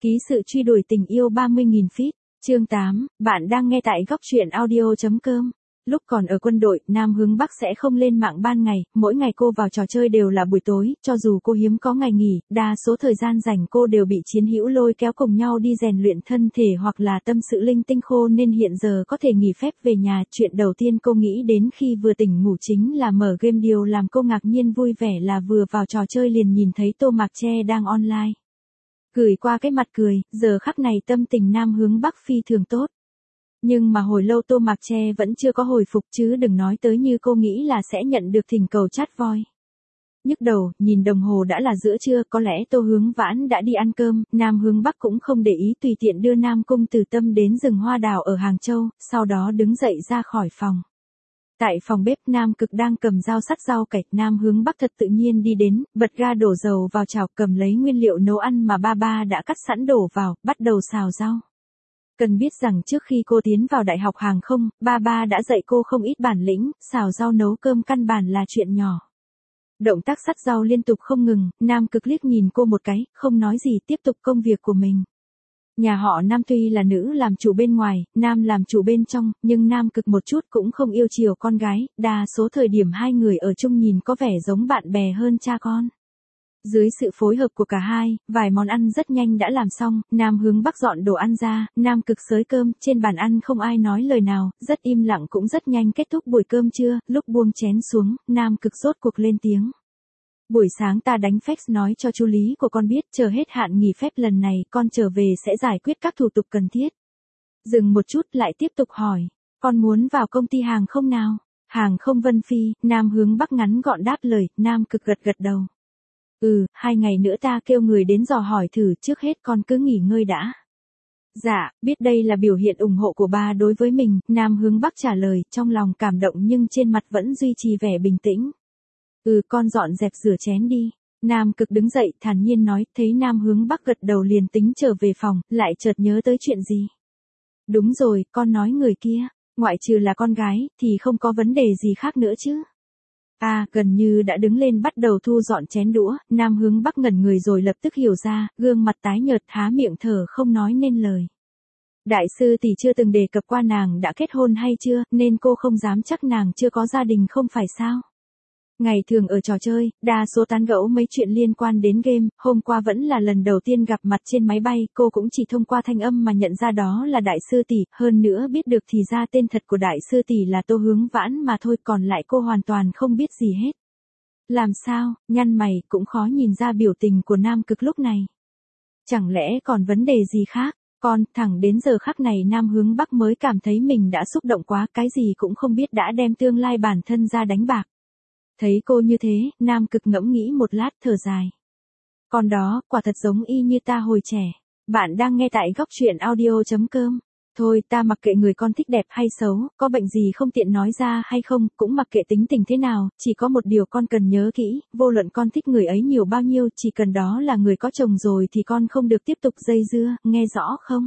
Ký sự truy đuổi tình yêu 30.000 feet. Chương 8, bạn đang nghe tại góc truyện audio.com. Lúc còn ở quân đội, Nam hướng Bắc sẽ không lên mạng ban ngày, mỗi ngày cô vào trò chơi đều là buổi tối, cho dù cô hiếm có ngày nghỉ, đa số thời gian rảnh cô đều bị chiến hữu lôi kéo cùng nhau đi rèn luyện thân thể hoặc là tâm sự linh tinh khô nên hiện giờ có thể nghỉ phép về nhà. Chuyện đầu tiên cô nghĩ đến khi vừa tỉnh ngủ chính là mở game, điều làm cô ngạc nhiên vui vẻ là vừa vào trò chơi liền nhìn thấy Tô Mạc Tre đang online. Gửi qua cái mặt cười, giờ khắc này tâm tình Nam hướng Bắc phi thường tốt. Nhưng mà hồi lâu Tô Mạc Tre vẫn chưa có hồi phục chứ đừng nói tới như cô nghĩ là sẽ nhận được thỉnh cầu chat voi. Nhức đầu, nhìn đồng hồ đã là giữa trưa, có lẽ Tô Hướng Vãn đã đi ăn cơm, Nam hướng Bắc cũng không để ý tùy tiện đưa Nam Cung Từ Tâm đến rừng hoa đào ở Hàng Châu, sau đó đứng dậy ra khỏi phòng. Tại phòng bếp Nam Cực đang cầm dao sắt rau cải, Nam hướng Bắc thật tự nhiên đi đến, bật ga đổ dầu vào chảo, cầm lấy nguyên liệu nấu ăn mà ba đã cắt sẵn đổ vào, bắt đầu xào rau. Cần biết rằng trước khi cô tiến vào đại học hàng không, ba đã dạy cô không ít bản lĩnh, xào rau nấu cơm căn bản là chuyện nhỏ. Động tác sắt rau liên tục không ngừng, Nam Cực liếc nhìn cô một cái, không nói gì tiếp tục công việc của mình. Nhà họ Nam tuy là nữ làm chủ bên ngoài, Nam làm chủ bên trong, nhưng Nam Cực một chút cũng không yêu chiều con gái, đa số thời điểm hai người ở chung nhìn có vẻ giống bạn bè hơn cha con. Dưới sự phối hợp của cả hai, vài món ăn rất nhanh đã làm xong, Nam hướng Bắc dọn đồ ăn ra, Nam Cực xới cơm, trên bàn ăn không ai nói lời nào, rất im lặng cũng rất nhanh kết thúc buổi cơm trưa, lúc buông chén xuống, Nam Cực rốt cuộc lên tiếng. Buổi sáng ta đánh fax nói cho chú Lý của con biết, chờ hết hạn nghỉ phép lần này con trở về sẽ giải quyết các thủ tục cần thiết. Dừng một chút lại tiếp tục hỏi, con muốn vào công ty hàng không nào? Hàng không Vân Phi, Nam hướng Bắc ngắn gọn đáp lời, Nam Cực gật đầu. 2 ngày nữa ta kêu người đến dò hỏi thử, trước hết con cứ nghỉ ngơi đã. Dạ, biết đây là biểu hiện ủng hộ của ba đối với mình, Nam hướng Bắc trả lời, trong lòng cảm động nhưng trên mặt vẫn duy trì vẻ bình tĩnh. Con dọn dẹp rửa chén đi. Nam Cực đứng dậy thản nhiên nói, thấy Nam hướng Bắc gật đầu liền tính trở về phòng, lại chợt nhớ tới chuyện gì. Đúng rồi, con nói người kia, ngoại trừ là con gái, thì không có vấn đề gì khác nữa chứ. Gần như đã đứng lên bắt đầu thu dọn chén đũa, Nam hướng Bắc ngẩn người rồi lập tức hiểu ra, gương mặt tái nhợt há miệng thở không nói nên lời. Đại sư tỷ chưa từng đề cập qua nàng đã kết hôn hay chưa, nên cô không dám chắc nàng chưa có gia đình không phải sao. Ngày thường ở trò chơi, đa số tán gẫu mấy chuyện liên quan đến game, hôm qua vẫn là lần đầu tiên gặp mặt trên máy bay, cô cũng chỉ thông qua thanh âm mà nhận ra đó là đại sư tỷ, hơn nữa biết được thì ra tên thật của đại sư tỷ là Tô Hướng Vãn mà thôi, còn lại cô hoàn toàn không biết gì hết. Làm sao, nhăn mày, cũng khó nhìn ra biểu tình của Nam Cực lúc này. Chẳng lẽ còn vấn đề gì khác? Thẳng đến giờ khắc này Nam hướng Bắc mới cảm thấy mình đã xúc động quá, cái gì cũng không biết đã đem tương lai bản thân ra đánh bạc. Thấy cô như thế, Nam Cực ngẫm nghĩ một lát thở dài. Con đó, quả thật giống y như ta hồi trẻ. Bạn đang nghe tại góc truyện audio.com. Thôi ta mặc kệ người con thích đẹp hay xấu, có bệnh gì không tiện nói ra hay không, cũng mặc kệ tính tình thế nào, chỉ có một điều con cần nhớ kỹ, vô luận con thích người ấy nhiều bao nhiêu, chỉ cần đó là người có chồng rồi thì con không được tiếp tục dây dưa, nghe rõ không?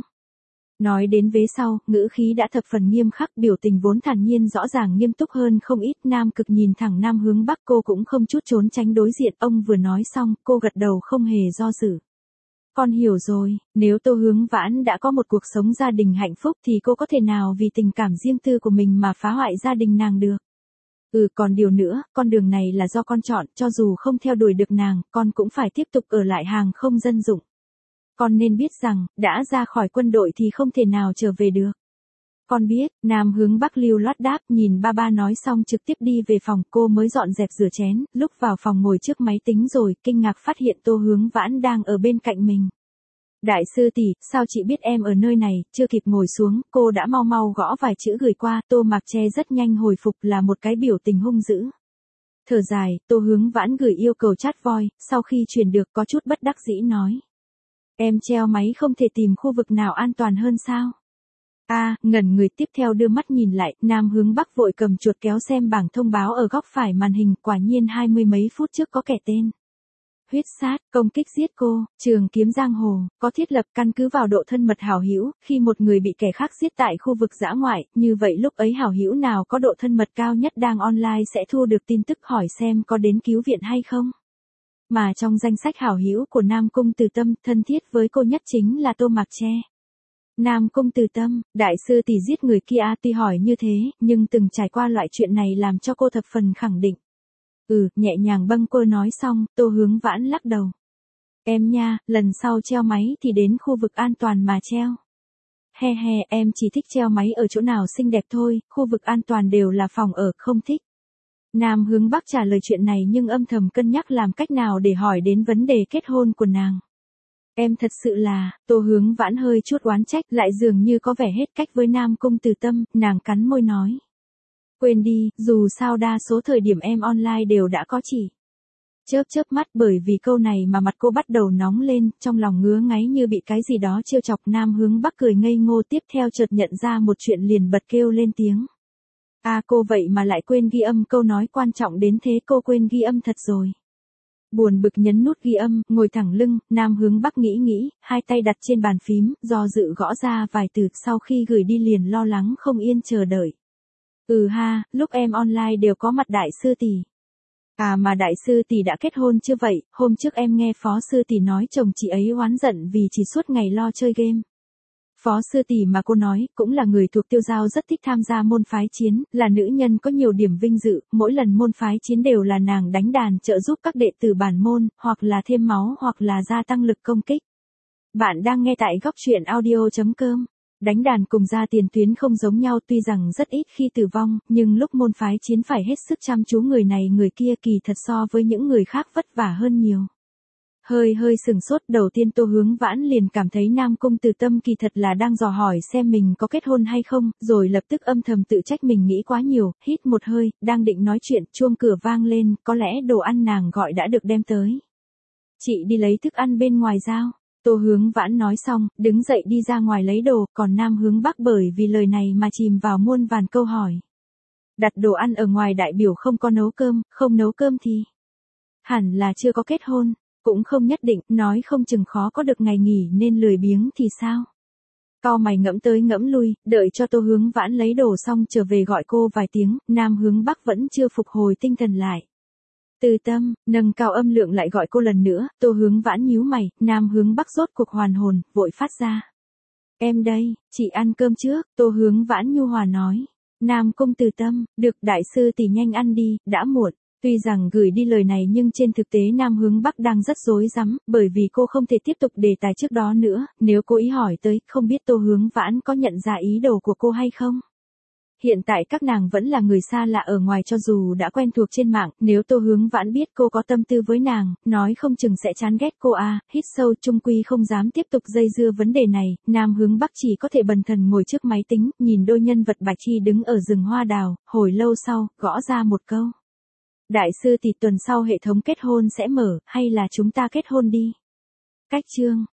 Nói đến vế sau, ngữ khí đã thập phần nghiêm khắc, biểu tình vốn thản nhiên rõ ràng nghiêm túc hơn không ít. Nam Cực nhìn thẳng Nam hướng Bắc, cô cũng không chút trốn tránh đối diện, ông vừa nói xong, cô gật đầu không hề do dự. Con hiểu rồi, nếu Tô Hướng Vãn đã có một cuộc sống gia đình hạnh phúc thì cô có thể nào vì tình cảm riêng tư của mình mà phá hoại gia đình nàng được. Còn điều nữa, con đường này là do con chọn, cho dù không theo đuổi được nàng, con cũng phải tiếp tục ở lại hàng không dân dụng. Con nên biết rằng, đã ra khỏi quân đội thì không thể nào trở về được. Con biết, Nam hướng Bắc lưu loát đáp, nhìn ba nói xong trực tiếp đi về phòng, cô mới dọn dẹp rửa chén, lúc vào phòng ngồi trước máy tính rồi, kinh ngạc phát hiện Tô Hướng Vãn đang ở bên cạnh mình. Đại sư tỷ, sao chị biết em ở nơi này, chưa kịp ngồi xuống, cô đã mau gõ vài chữ gửi qua, Tô Mạc Tre rất nhanh hồi phục là một cái biểu tình hung dữ. Thở dài, Tô Hướng Vãn gửi yêu cầu chat voi, sau khi truyền được có chút bất đắc dĩ nói. Em treo máy không thể tìm khu vực nào an toàn hơn sao? Ngẩn người tiếp theo đưa mắt nhìn lại, Nam hướng Bắc vội cầm chuột kéo xem bảng thông báo ở góc phải màn hình, quả nhiên 20 mấy phút trước có kẻ tên. Huyết sát, công kích giết cô, trường kiếm giang hồ, có thiết lập căn cứ vào độ thân mật hảo hữu, khi một người bị kẻ khác giết tại khu vực dã ngoại, như vậy lúc ấy hảo hữu nào có độ thân mật cao nhất đang online sẽ thu được tin tức hỏi xem có đến cứu viện hay không. Mà trong danh sách hảo hữu của Nam Cung Từ Tâm, thân thiết với cô nhất chính là Tô Mạc Tre. Nam Cung Từ Tâm, đại sư tỷ giết người kia tuy hỏi như thế, nhưng từng trải qua loại chuyện này làm cho cô thập phần khẳng định. Nhẹ nhàng bâng quơ nói xong, Tô Hướng Vãn lắc đầu. Em nha, lần sau treo máy thì đến khu vực an toàn mà treo. He he, em chỉ thích treo máy ở chỗ nào xinh đẹp thôi, khu vực an toàn đều là phòng ở, không thích. Nam Hướng Bắc trả lời chuyện này nhưng âm thầm cân nhắc làm cách nào để hỏi đến vấn đề kết hôn của nàng. Em thật sự là, Tô Hướng Vãn hơi chút oán trách, lại dường như có vẻ hết cách với Nam Cung Từ Tâm, nàng cắn môi nói. Quên đi, dù sao đa số thời điểm em online đều đã có chỉ. Chớp chớp mắt, bởi vì câu này mà mặt cô bắt đầu nóng lên, trong lòng ngứa ngáy như bị cái gì đó trêu chọc. Nam Hướng Bắc cười ngây ngô, tiếp theo chợt nhận ra một chuyện liền bật kêu lên tiếng. Cô vậy mà lại quên ghi âm, câu nói quan trọng đến thế cô quên ghi âm thật rồi. Buồn bực nhấn nút ghi âm, ngồi thẳng lưng, Nam Hướng Bắc nghĩ, hai tay đặt trên bàn phím, do dự gõ ra vài từ, sau khi gửi đi liền lo lắng không yên chờ đợi. Lúc em online đều có mặt đại sư tỷ. Mà đại sư tỷ đã kết hôn chưa vậy? Hôm trước em nghe phó sư tỷ nói chồng chị ấy oán giận vì chỉ suốt ngày lo chơi game. Phó sư tỷ mà cô nói, cũng là người thuộc Tiêu Giao, rất thích tham gia môn phái chiến, là nữ nhân có nhiều điểm vinh dự, mỗi lần môn phái chiến đều là nàng đánh đàn trợ giúp các đệ tử bản môn, hoặc là thêm máu hoặc là gia tăng lực công kích. Bạn đang nghe tại góc truyện audio.com. Đánh đàn cùng ra tiền tuyến không giống nhau, tuy rằng rất ít khi tử vong, nhưng lúc môn phái chiến phải hết sức chăm chú người này người kia, kỳ thật so với những người khác vất vả hơn nhiều. Hơi sừng sốt, đầu tiên Tô Hướng Vãn liền cảm thấy Nam Cung Từ Tâm kỳ thật là đang dò hỏi xem mình có kết hôn hay không, rồi lập tức âm thầm tự trách mình nghĩ quá nhiều, hít một hơi, đang định nói chuyện, chuông cửa vang lên, có lẽ đồ ăn nàng gọi đã được đem tới. Chị đi lấy thức ăn bên ngoài giao. Tô Hướng Vãn nói xong, đứng dậy đi ra ngoài lấy đồ, còn Nam Hướng Bắc bởi vì lời này mà chìm vào muôn vàn câu hỏi. Đặt đồ ăn ở ngoài đại biểu không có nấu cơm, không nấu cơm thì hẳn là chưa có kết hôn, cũng không nhất định, nói không chừng khó có được ngày nghỉ nên lười biếng thì sao. Cau mày ngẫm tới ngẫm lui, đợi cho Tô Hướng Vãn lấy đồ xong trở về gọi cô vài tiếng, Nam Hướng Bắc vẫn chưa phục hồi tinh thần lại. Từ Tâm, nâng cao âm lượng lại gọi cô lần nữa, Tô Hướng Vãn nhíu mày, Nam Hướng Bắc rốt cuộc hoàn hồn, vội phát ra. Em đây, chị ăn cơm trước, Tô Hướng Vãn nhu hòa nói. Nam Cung Từ Tâm, được đại sư tỷ nhanh ăn đi, đã muộn. Tuy rằng gửi đi lời này nhưng trên thực tế Nam Hướng Bắc đang rất rối rắm, bởi vì cô không thể tiếp tục đề tài trước đó nữa, nếu cô ý hỏi tới, không biết Tô Hướng Vãn có nhận ra ý đồ của cô hay không. Hiện tại các nàng vẫn là người xa lạ ở ngoài, cho dù đã quen thuộc trên mạng, nếu Tô Hướng Vãn biết cô có tâm tư với nàng, nói không chừng sẽ chán ghét cô hít sâu, chung quy không dám tiếp tục dây dưa vấn đề này, Nam Hướng Bắc chỉ có thể bần thần ngồi trước máy tính, nhìn đôi nhân vật bạch chi đứng ở rừng hoa đào, hồi lâu sau, gõ ra một câu. Đại sư tỷ, tuần sau hệ thống kết hôn sẽ mở, hay là chúng ta kết hôn đi? Cách chương.